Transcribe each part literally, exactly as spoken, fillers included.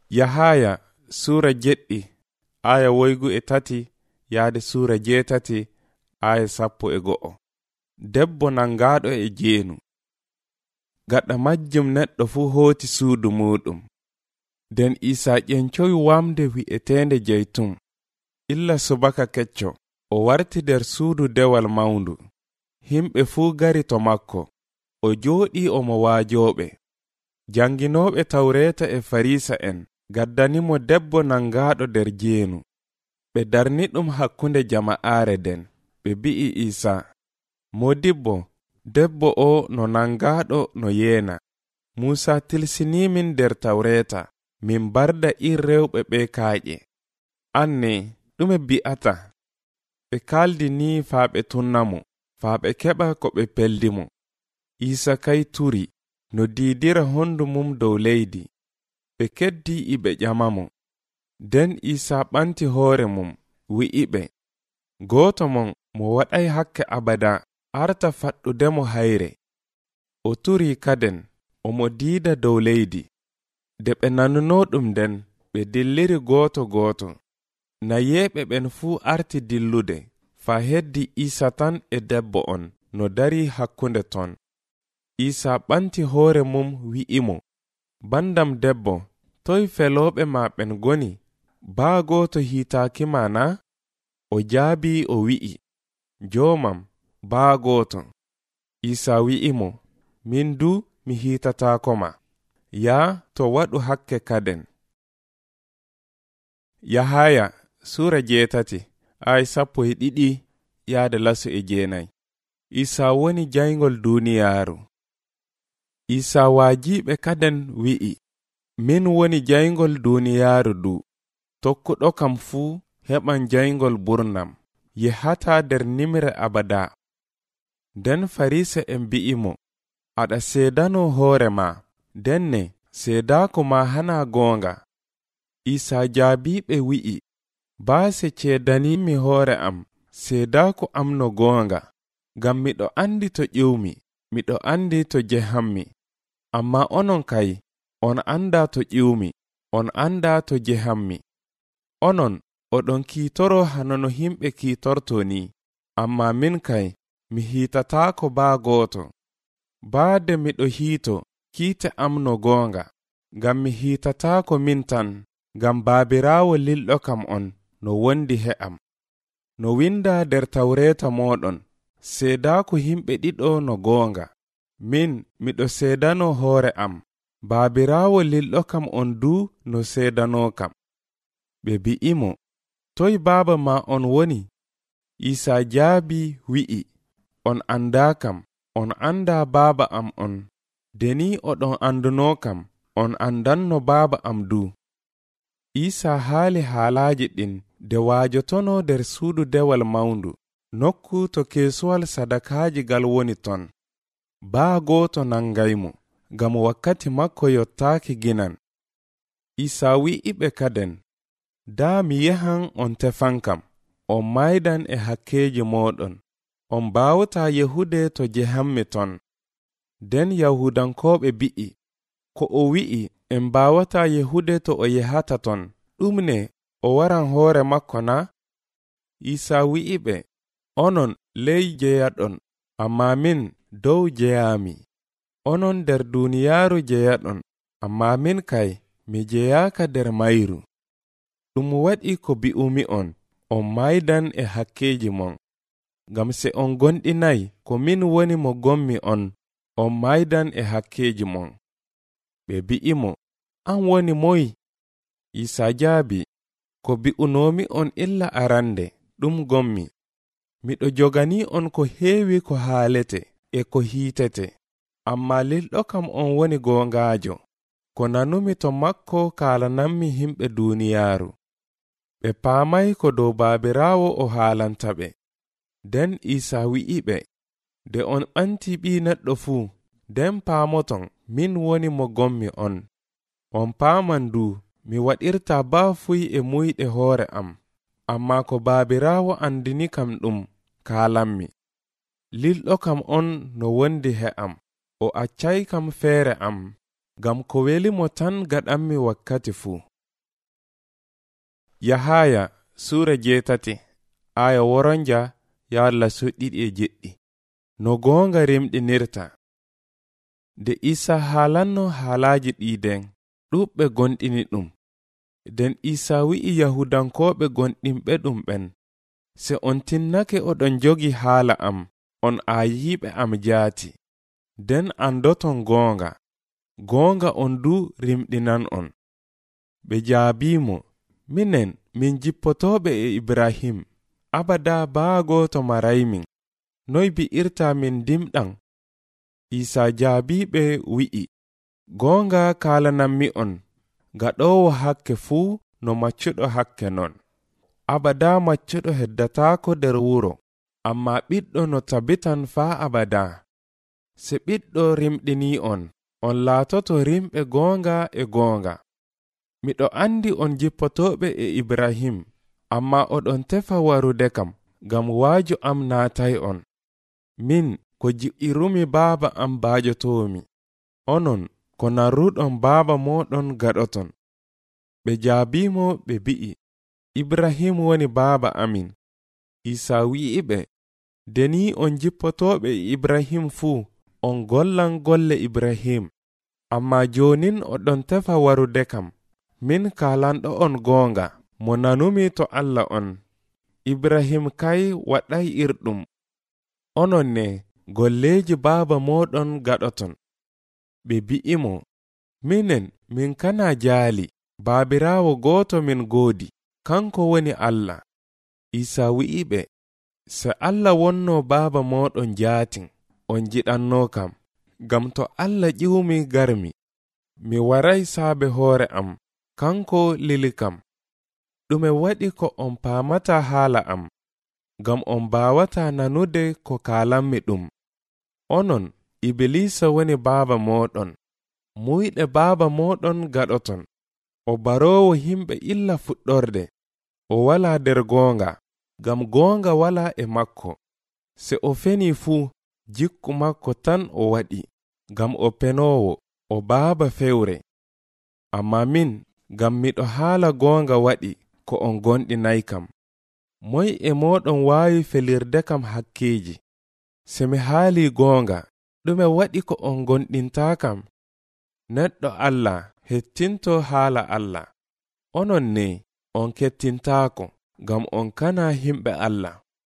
Yahaya sura jeɗɗi aya woygu e tati yaade sura jeetati aya sappo e go'o. Debbo nangaɗo e jeenu. Gaɗa majjum neɗɗo fu hooti suudu muɗum. Den Isa ƴencowi wamde wi'etende jeytum. Illa subaka kecco o warti nder suudu dewal mawndu. Himɓe fuu gari to makko. O jooɗi omo waajoɓe. Janginoɓe tawreta e farisa en gaddanimo debbo nangaɗo nder jeenu. Ɓe darni ɗum hakkunde jama'aare den. Ɓe bi'i Isa, modibbo, debbo o no nangaɗo no yeena. Musa tilsinimin nder tawreta, min barda in rewɓe ɓe kaaƴe. Anne, ɗume bi'ata? Ɓe kaldi ni faa ɓe tunnamo, faa ɓe keɓa ko ɓe peldimo. Isa kay turi, no diidira hondu mum dow leydi. Ɓe keddi iɓe ƴamamo. Den Isa ɓanti hoore mum, wi'iɓe, gooto mon mo waɗay hakke abada arta faɗɗudemo hayre. O turi kaden, omo diida dow leydi. De ɓe nanuno ɗum den, ɓe dilliri gooto gooto. Nayeɓe ɓen fuu arti dillude, faa heddi Isa tan e debbo on no dari hakkunde ton. Isa ɓanti hoore mum wi'imo, bandam debbo, toy feloɓe ma ɓen goni? Baa gooto hiitaaki ma na? O jaabi o wi'i, joomam, baa gooto. Isa wi'imo, min du mi hiitataako ma. Yaa to waɗu hakke kaden. Yahaya sura jeetati ay sappo e ɗiɗi yaade lasu e jeenay. Isa woni jayngol duuniyaaru. Isa waajiɓe kaden wi'i, min woni jayngol duuniyaaru du. Tokkuɗo kam fuu heɓan jayngol burnam, yehata nder nimre abada. Den farisa en bi'imo, aɗa seedano hoore ma, denne seedaako ma hana goonga. Isa jaabiɓe wi'i, baase ceedanimi hoore am, seedaako am no goonga, ngam miɗo andi to ƴiwmi, miɗo andi to jehammi. Amma onon kay, on anda to ƴiwmi, on anda to jehammi. Onon oɗon kiitoro hanono himɓe kiitorto ni, amma min kay mi hiitataako baa gooto. Baade miɗo hiito kiite am no goonga, ngam mi hiitataako min tan, ngam baabiraawo lilɗo kam on no wondi he am. No winda nder tawreta moɗon, seedaako himɓe ɗiɗo no goonga. Min miɗo seedano hoore am, baabiraawo lilɗo kam on du no seedano kam. Ɓe bi'imo, toy baaba ma on woni? Isa jaabi wi'i, on anda kam, on anda baaba am on. Deni oɗon anduno kam, on andanno baaba am du. Isa haali haalaaji ɗin de waajotono nder suudu dewal mawndu, nokku to keesuwal sadakaaji gal woni ton. Baa gooto nangaymo, ngam wakkati makko yottaaki ginan. Isa wi'iɓe kaden, daa mi yahan on tefan kam, on maydan e hakkeeji moɗon, on baawata yehude to jehammi ton. Den Yahudankooɓe bi'i, ko o wi'i en baawata yehude to o yehata ton, ɗumne o waran hoore makko na? Isa wi'iɓe, onon ley jeyaɗon, amma min dow jeyaami. Onon nder duuniyaaru jeyaɗon, amma min kay mi jeyaaka nder mayru. Ɗum waɗi ko bi'umi on, on maydan e hakkeeji mon. Ngam se on gonɗinay ko min woni mo gommi on, on maydan e hakkeeji mon. Ɓe bi'imo, an woni moy? Isa jaabi, ko bi'unomi on illa arande, ɗum gommi. Miɗo jogani on ko heewi ko haalete e ko hiitete, amma lilɗo kam on woni goongaajo. Ko nanumi to makko kaalanammi himɓe duuniyaaru. Ɓe paamay ko dow baabiraawo o haalanta ɓe. Den Isa wi'iɓe, de on ɓanti ɓi neɗɗo fuu, den paamoton min woni mo gommi on. On paaman du mi waɗirta baafuy e muyɗe hoore am, amma ko baabiraawo andini kam ɗum kaalanmi. Lilɗo kam on no wondi he am, o accay kam feere am, ngam ko welimo tan gaɗanmi wakkati fuu. Yahaya Sura jeetati aya woronja yaalla soɗɗiɗi e jeɗɗi. No goonga remɗinirta. Nde Isa haalanno haalaaji ɗiiden ɗuɓɓe gonɗini ɗum. Den Isa wi'i Yahudankooɓe gonɗinɓe ɗum ɓen, se on tinnake oɗon jogi haala am, on aayiiɓe am jaati. Den andoton goonga, goonga on du rimɗinan on. Ɓe jaabiimo, minen min jippotooɓe e Ibrahim, abada baagoto maraymin, noy bi'irta min dimɗan? Isa jaabiɓe wi'i, goonga kaalanammi on, gaɗowo hakke fuu no maccuɗo hakke non. Abada maccuɗo heddataako nder wuro, amma ɓiɗɗo no tabitan faa abada. Se ɓiɗɗo rimɗini on, on laatoto rimɓe goonga e goonga. Miɗo andi on jippotoɓe e Ibrahim, amma oɗon tefa warude kam, gam waajo am naatay on. Min ko ji'irumi baaba am baajotomi, onon ko narruɗon baaba moɗon gaɗoton. Ɓe jaabimo ɓe bi'i, Ibrahim woni baaba amin. Isa wi'iɓe, deni on jippotoɓe e Ibrahim fuu, on gollan golle Ibrahim, amma jonin oɗon tefa warude kam. Min kaalanɗo on goonga, mo nanumi to Allah on. Ibrahim kay waɗay irɗum. Onon ne golleji baaba moɗon gaɗoton. Ɓe bi'imo, minen min kana jaali, baabirawo gooto min goodi, kanko woni Allah. Isa wi'iɓe, se Allah wonno baaba moɗon jaatin, on jiɗanno kam, gam to Allah ƴiwmi garmi, mi waray saabe hoore am, kanko lili kam. Ɗume waɗi ko on paamata haala am, gam on baawata nanude ko kaalanmi ɗum. Onon Ibilisa woni baaba moɗon, muyɗe baaba moɗon gaɗoton. O barowo himɓe illa fuɗɗorde, o wala nder goonga, gam goonga wala e makko. Se o feni fuu, jikku makko tan o waɗi, gam o penowo, o baaba fewre. Amma min, gam miɗo haala goonga waɗi ko on gonɗinay kam. Moy e moɗon waawi felirde kam hakkeji. Se mi haali goonga, ɗume waɗi ko on gonɗinta kam? Neɗɗo Allah hettinto haala Allah. Onon ne on kettintaako, gam on kana himɓe Allah.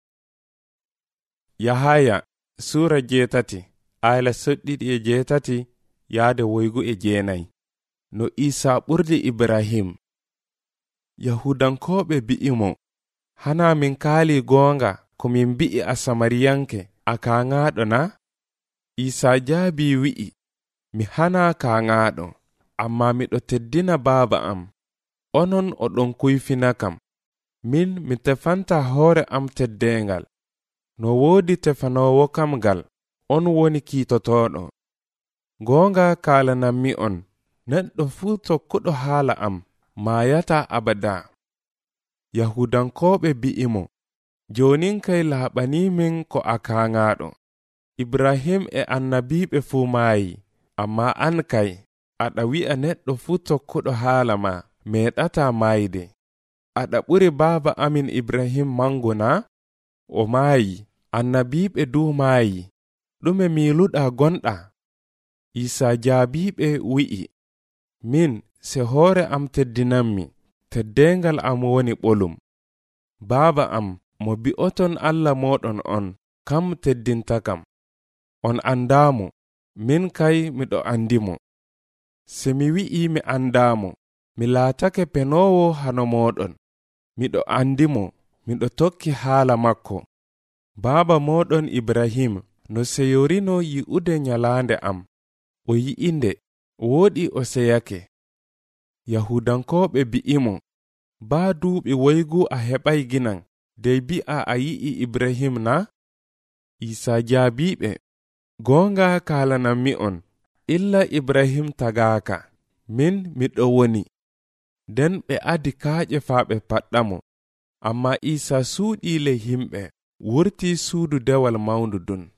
Yahaya Sura jeetati ayla soɗɗiɗi e jeetati yaade woygu e jeenay. No Isa ɓurdi Ibrahim. Yahudankooɓe bi'imo, hana min kaali goonga ko min bi'i a Samariyanke a kaaŋaaɗo na? Isa jaabi wi'i, mi hana kaaŋaaɗo, amma miɗo teddina baaba am. Onon oɗon kuyfina kam. Min mi tefanta hoore am teddengal. No woodi tefanowo kam gal, on woni kiitotoɗo. Goonga kaalanammi on, neɗɗo fuu tokkuɗo haala am maayata abada. Yahudankooɓe bi'imo, jonin kay laaɓanimin ko a kaaŋaaɗo. Ibrahim e annabiɓe fuu maayi, amma an kay aɗa wi'a neɗɗo fuu tokkuɗo haala ma meeɗata maayde. Aɗa ɓuri baaba amin Ibrahim mangu na? O maayi, annabiɓe du maayi. Ɗume miiluɗa gonɗa? Isa jaabiɓe wi'i, min se hoore am teddinanmi, teddengal am woni ɓolum. Baaba am mo bi'oton Allah moɗon on, kam teddinta kam. On andamo, min kay miɗo andimo. Se mi wi'i mi andamo, mi laatake penowo hano moɗon. Miɗo andimo, miɗo tokki haala makko. Baaba moɗon Ibrahim no seyorino yi'ude nyalaande am, o yi'inde, woɗi o seyake. Yahudankooɓe bi'imo, baa duuɓi woygu a heɓay ginan, dey bi'a a yi'i Ibrahim na? Isa jaabiɓe, goonga kaalanammi on, illa Ibrahim tagaaka, min miɗo woni. Den ɓe adi kaaƴe faa ɓe paɗɗamo, amma Isa suuɗi ley himɓe, wurti suudu dewal mawndu dun.